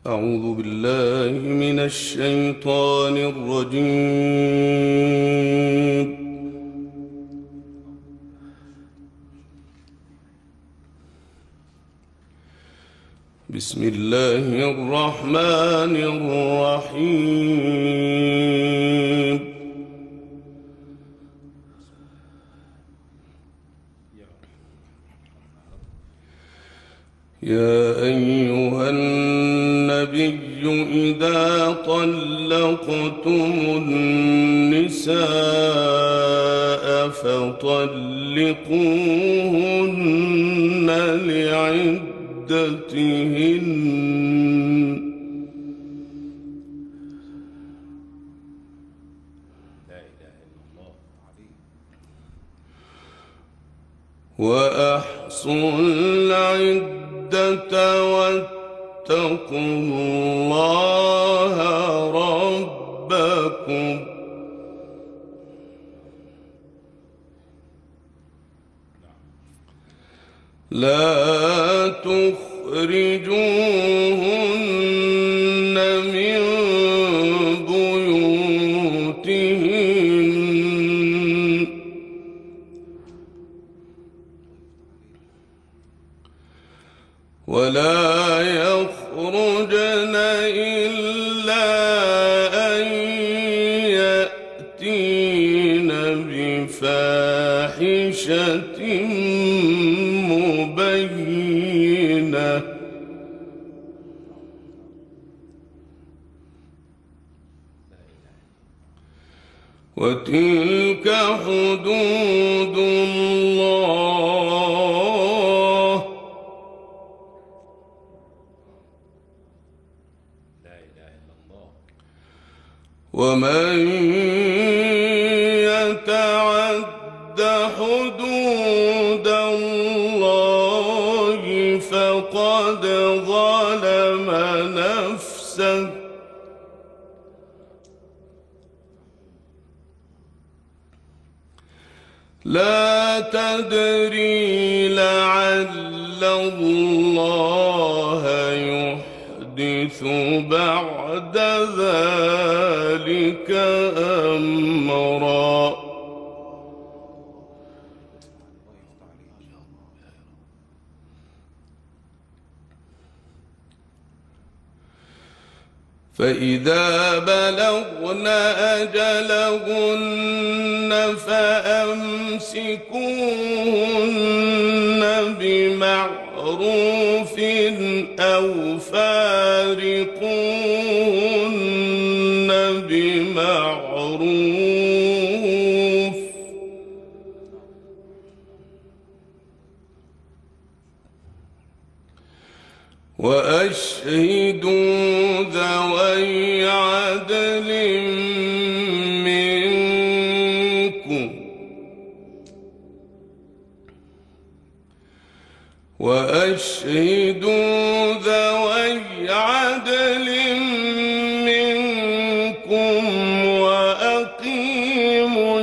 أعوذ بالله من الشيطان الرجيم. بسم الله الرحمن الرحيم. يا أيها النبي إذا طلقتم النساء فطلقوهن لعدتهن وأحصوا العدة واتقوا الله ربكم لا تخرجوهن من بيوتهن ولا يخرجن إلا أن يأتين بفاحشة مبينة وتلك حدود الله ومن يتعد حدود الله فقد ظلم نفسه لا تدري لعل الله يحدث بعد ذلك أمرا فإذا بلغن أجلهن فأمسكوهن بمعروف أو فارقوهن بمعروف وأشهدوا ذوي عدل منكم وأقيموا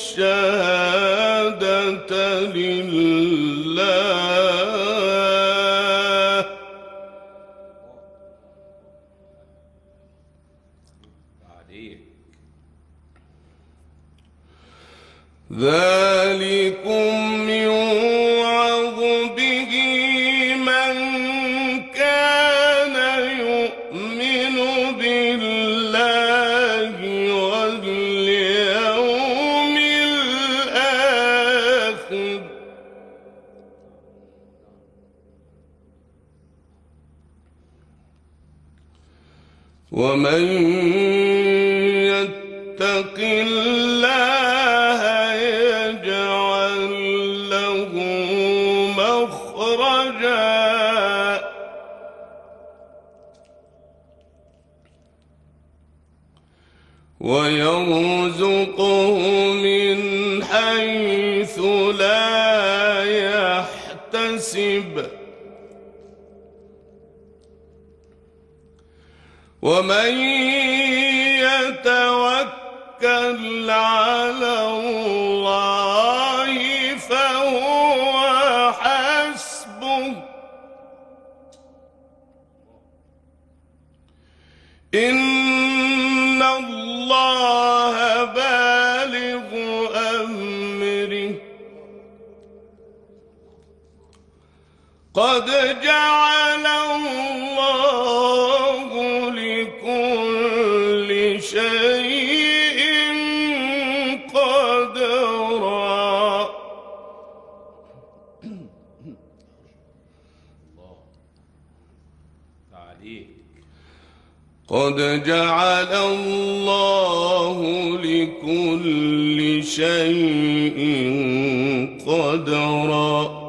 الشهادة لله ذلكم يوعظ به من كان يؤمن بالله واليوم الآخر ومن يتق الله يجعل له مخرجا ويرزقه من حيث لا يحتسب ومن يتوكل على الله فهو حسبه إن الله بالغ أمره قد جعل الله لكل شيء قدرا. قد جعل الله لكل شيء قدرا.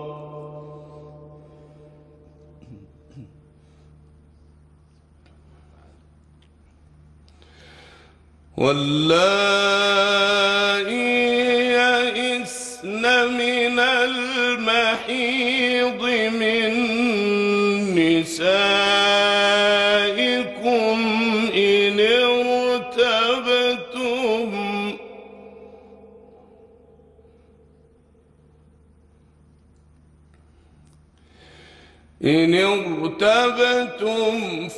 واللائي يئسن من المحيض من نسائكم إن ارتبتم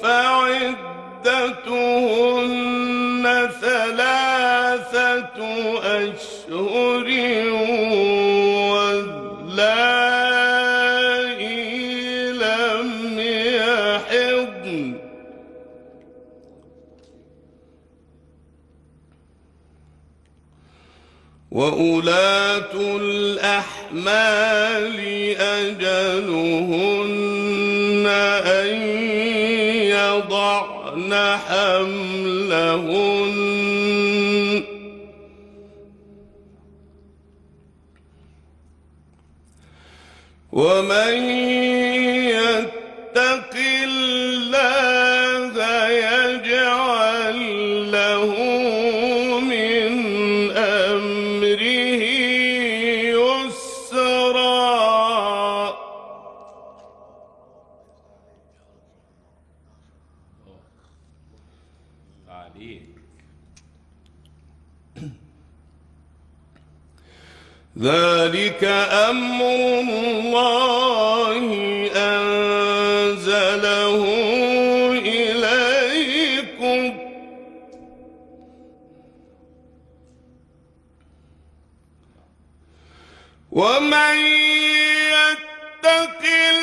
فعدتهن 3 أشهر واللائي لم يحضن وأولاة الأحمال أجلهن أن يضعن حملهن ومن يتق الله يجعل له من أمره يسرا. ذلك أمر الله أنزله إليكم ومن يتق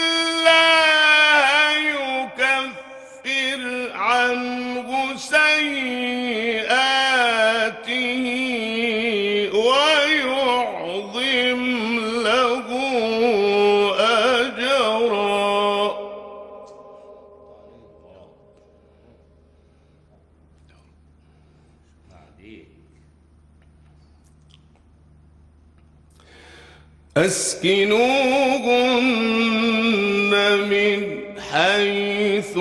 الله يكفر عنه سيئاته ويعظم له أجرا. أسكنوهن من حيث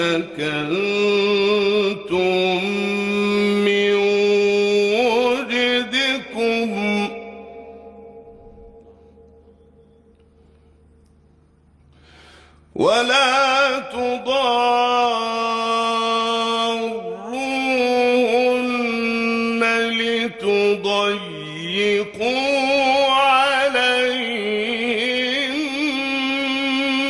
سكنتم من وجدكم ولا تضاروهن لتضيقوا عليهن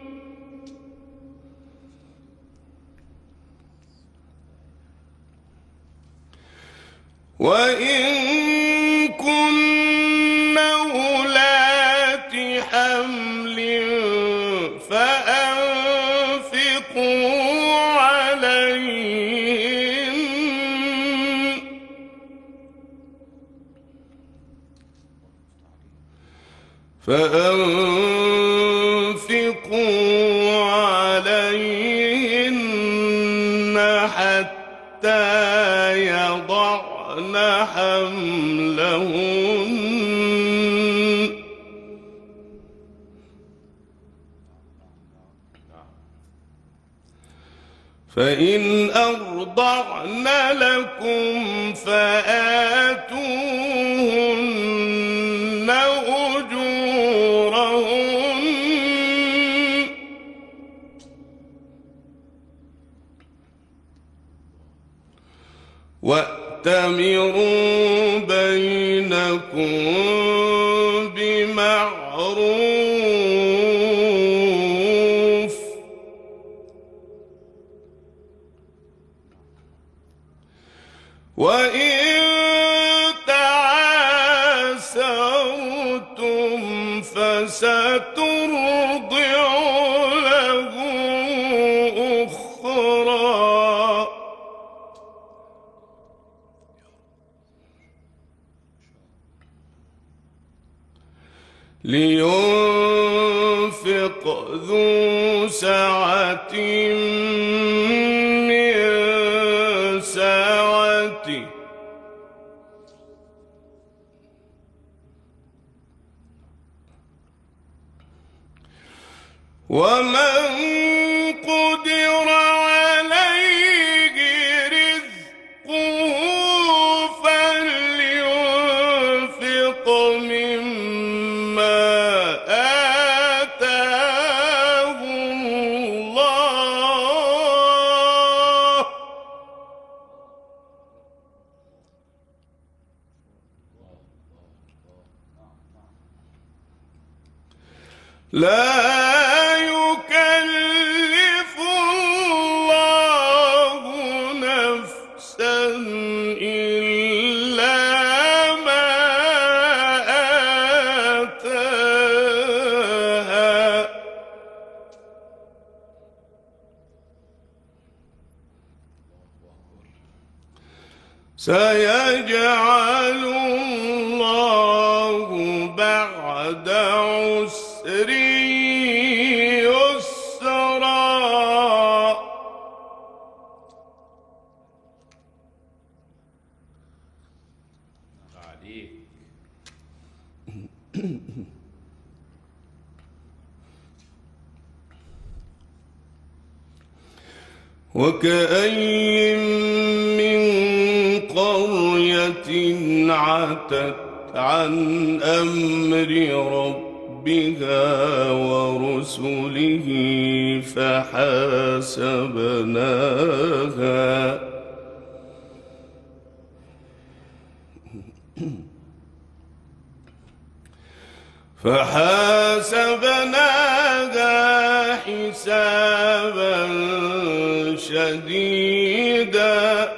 وإن كن أولات حمل فأنفقوا عليهن حتى يضعن حملهن فإن أرضعن لكم فآتوهن أجورهن وأتمروا بينكم بمعروف وإن تعاسرتم فسترضع له أخرى. لينفق ذو سعة من سعته ومن قدر عليه رزقه فلينفق مما آتاه الله. لا يكلف الله نفسا إلا ما آتاها. سيجعل الله بعد عسر يسرا. وكأي من قرية عتت عن أمر ربها ورسله فحاسبناها حسابا شديدا.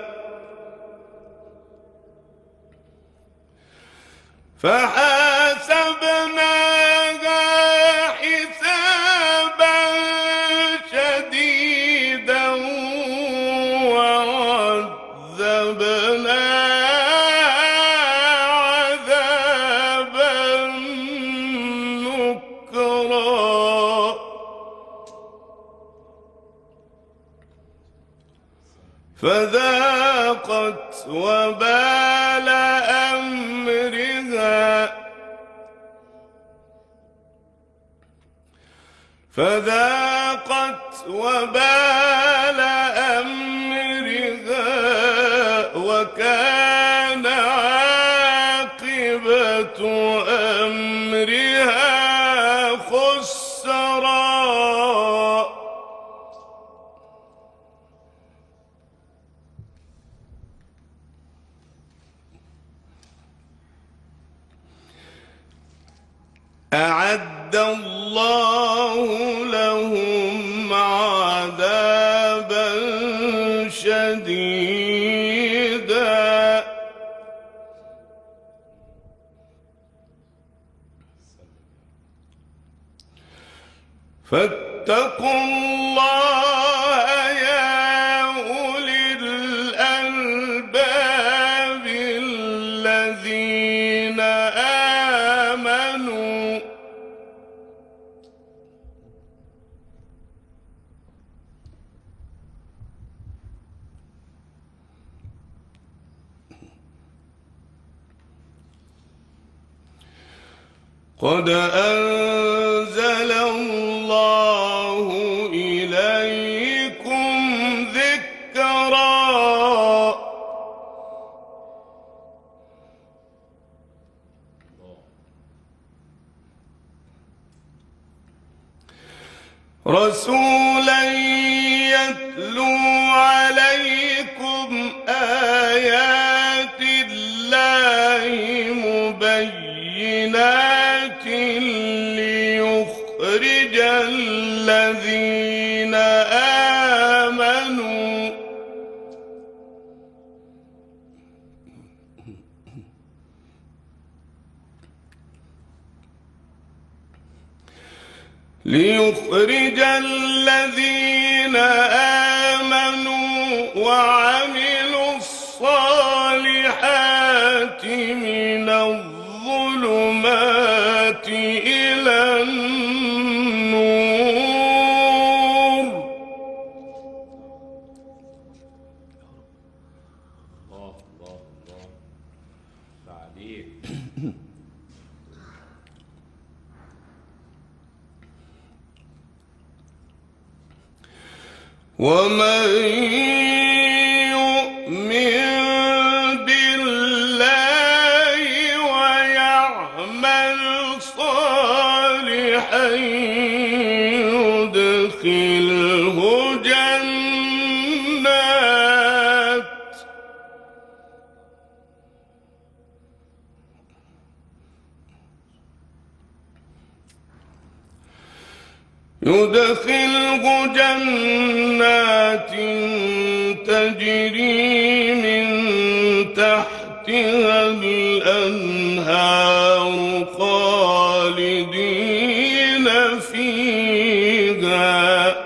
فحاسبناها حسابا شديدا وعذبناها عذابا نكرا. فذاقت وبال أمرها وكان عاقبة أمرها خسرا. أعد الله لهم عذابا شديدا فاتقوا الله يا أولي الألباب الذين آمنوا. قد أنزل الله إليكم ذكرا. رسولا يتلو عليكم آيات الله مبينات ليخرج الذين آمنوا ليخرج الذين آمنوا وعملوا الصالحات من الظلمات إلى النور. الله الله الله تعليق. ومن يؤمن بالله ويعمل صالحا يدخله جنات تجري من تحتها الأنهار خالدين فيها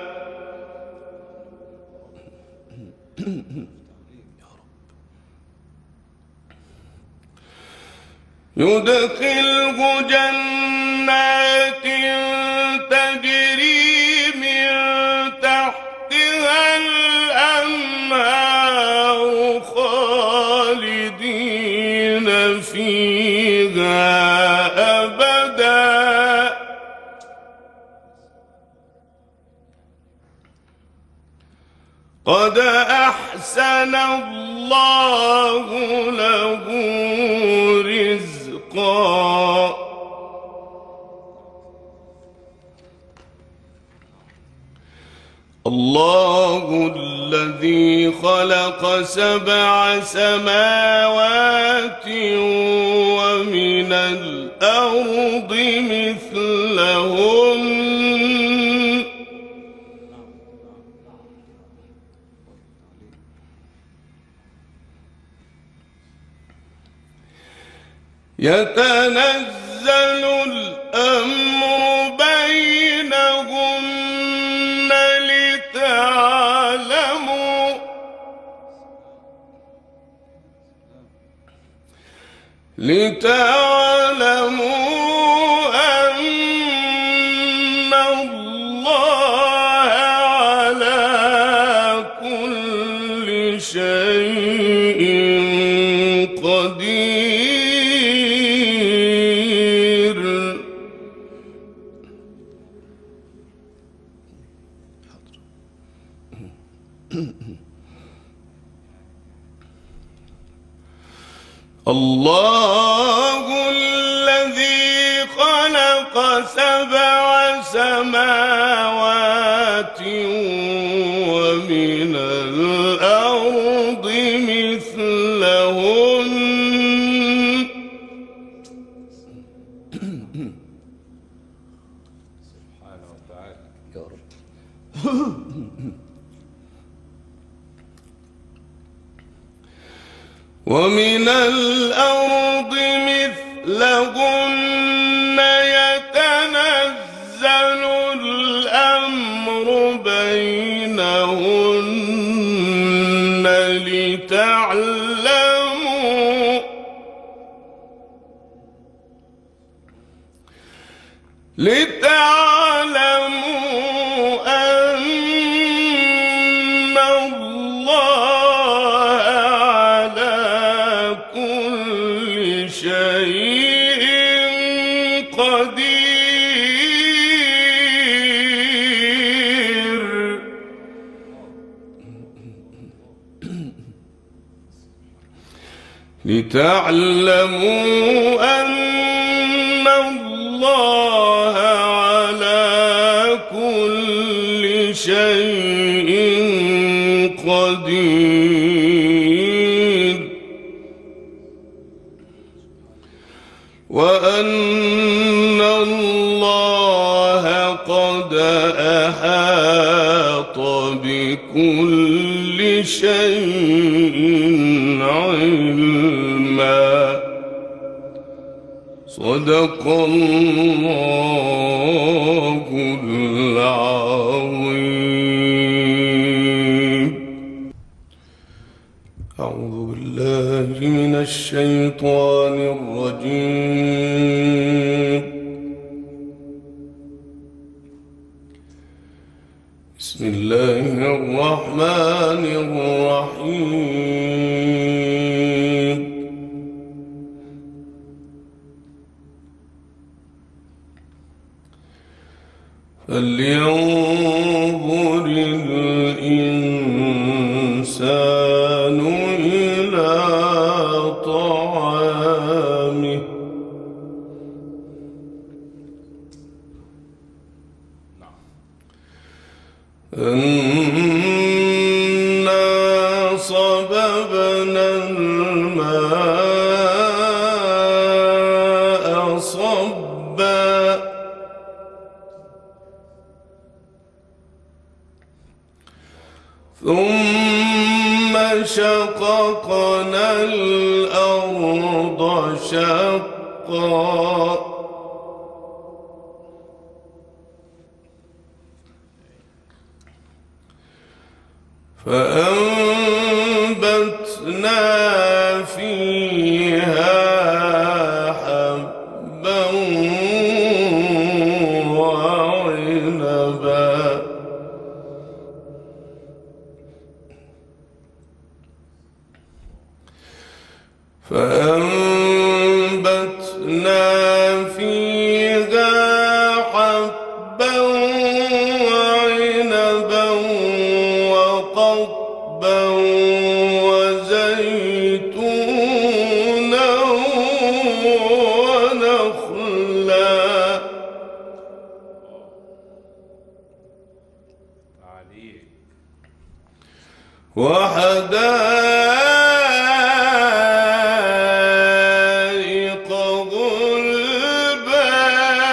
يدخله جنات تجري من تحتها الأنهار خالدين فيها أبدا قد أحسن الله له رزقا الله الذي خلق 7 سماوات ومن الأرض مثلهن يتنزل الأمر بينهن لتعلموا أن الله على كل شيء قدير. الله الذي خلق 7 سماوات ومن الأرض مثلهن سبحانه وتعالى يا رب. ومن الأرض مثلهن يتنزل الأمر بينهن لتعلموا أن الله على كل شيء قدير. لتعلموا أن الله على كل شيء قدير وأن الله قد أحاط بكل شيء علما. صدق الله من الشيطان الرجيم. بسم الله الرحمن الرحيم. فلينظر الإنسان إلى طعامه أنا صببنا الماء صبا ثم شققنا الأرض شقا فأنبتنا فيها حبا وعنبا وقضبا وزيتونا ونخلا وحدائق غلبا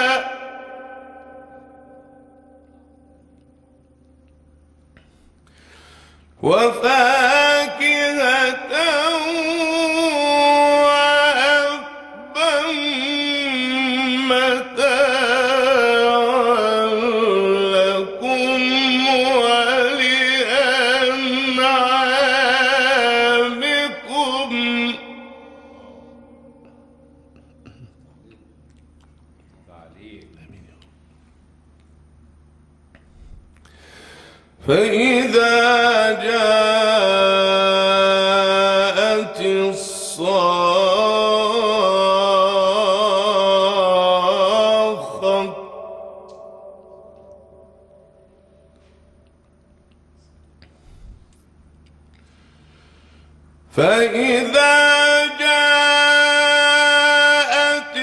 وفاكهة وأبا متاعا لكم ولأنعامكم. فإذا جاءت الصاخة فإذا جاءت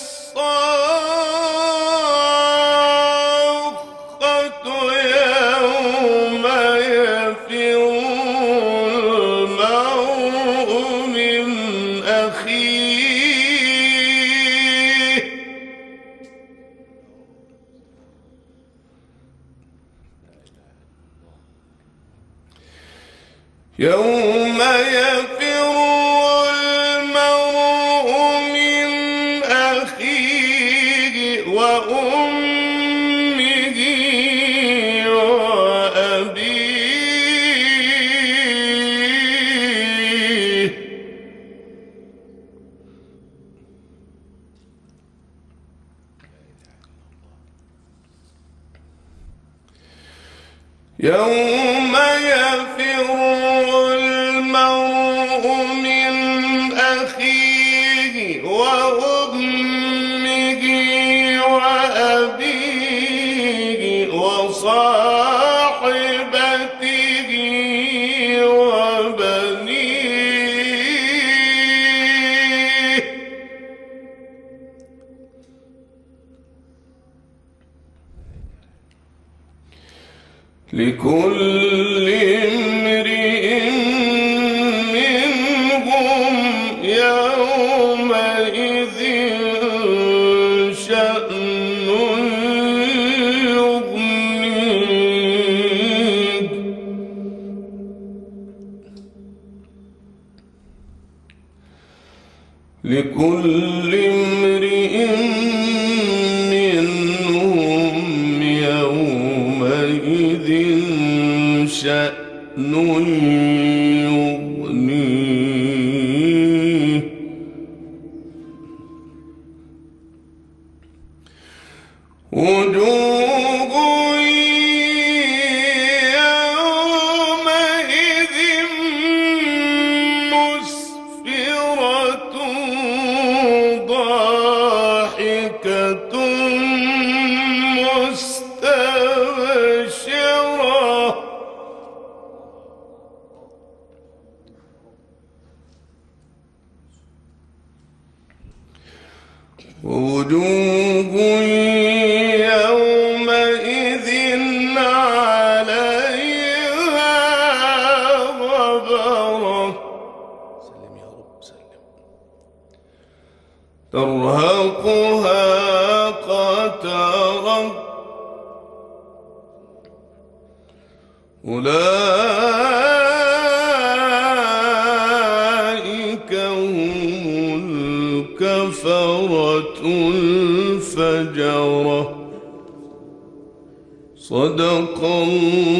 الصاخة يوم يفر المرء من أخيه يوم يفر المرء من أخيه وأمه وأبيه يوم يفر المرء من أخيه وأمه وأبيه وصاحبته وبنيه لكل امرئ منهم يومئذ شأن يغنيه لكل امرئ منهم يومئذ شأن يغنيه وجوه يومئذ عليها غبرة سلم يا رب سلم. ترهقها قترة أولئك هم الكفرة الفجرة. صدق الله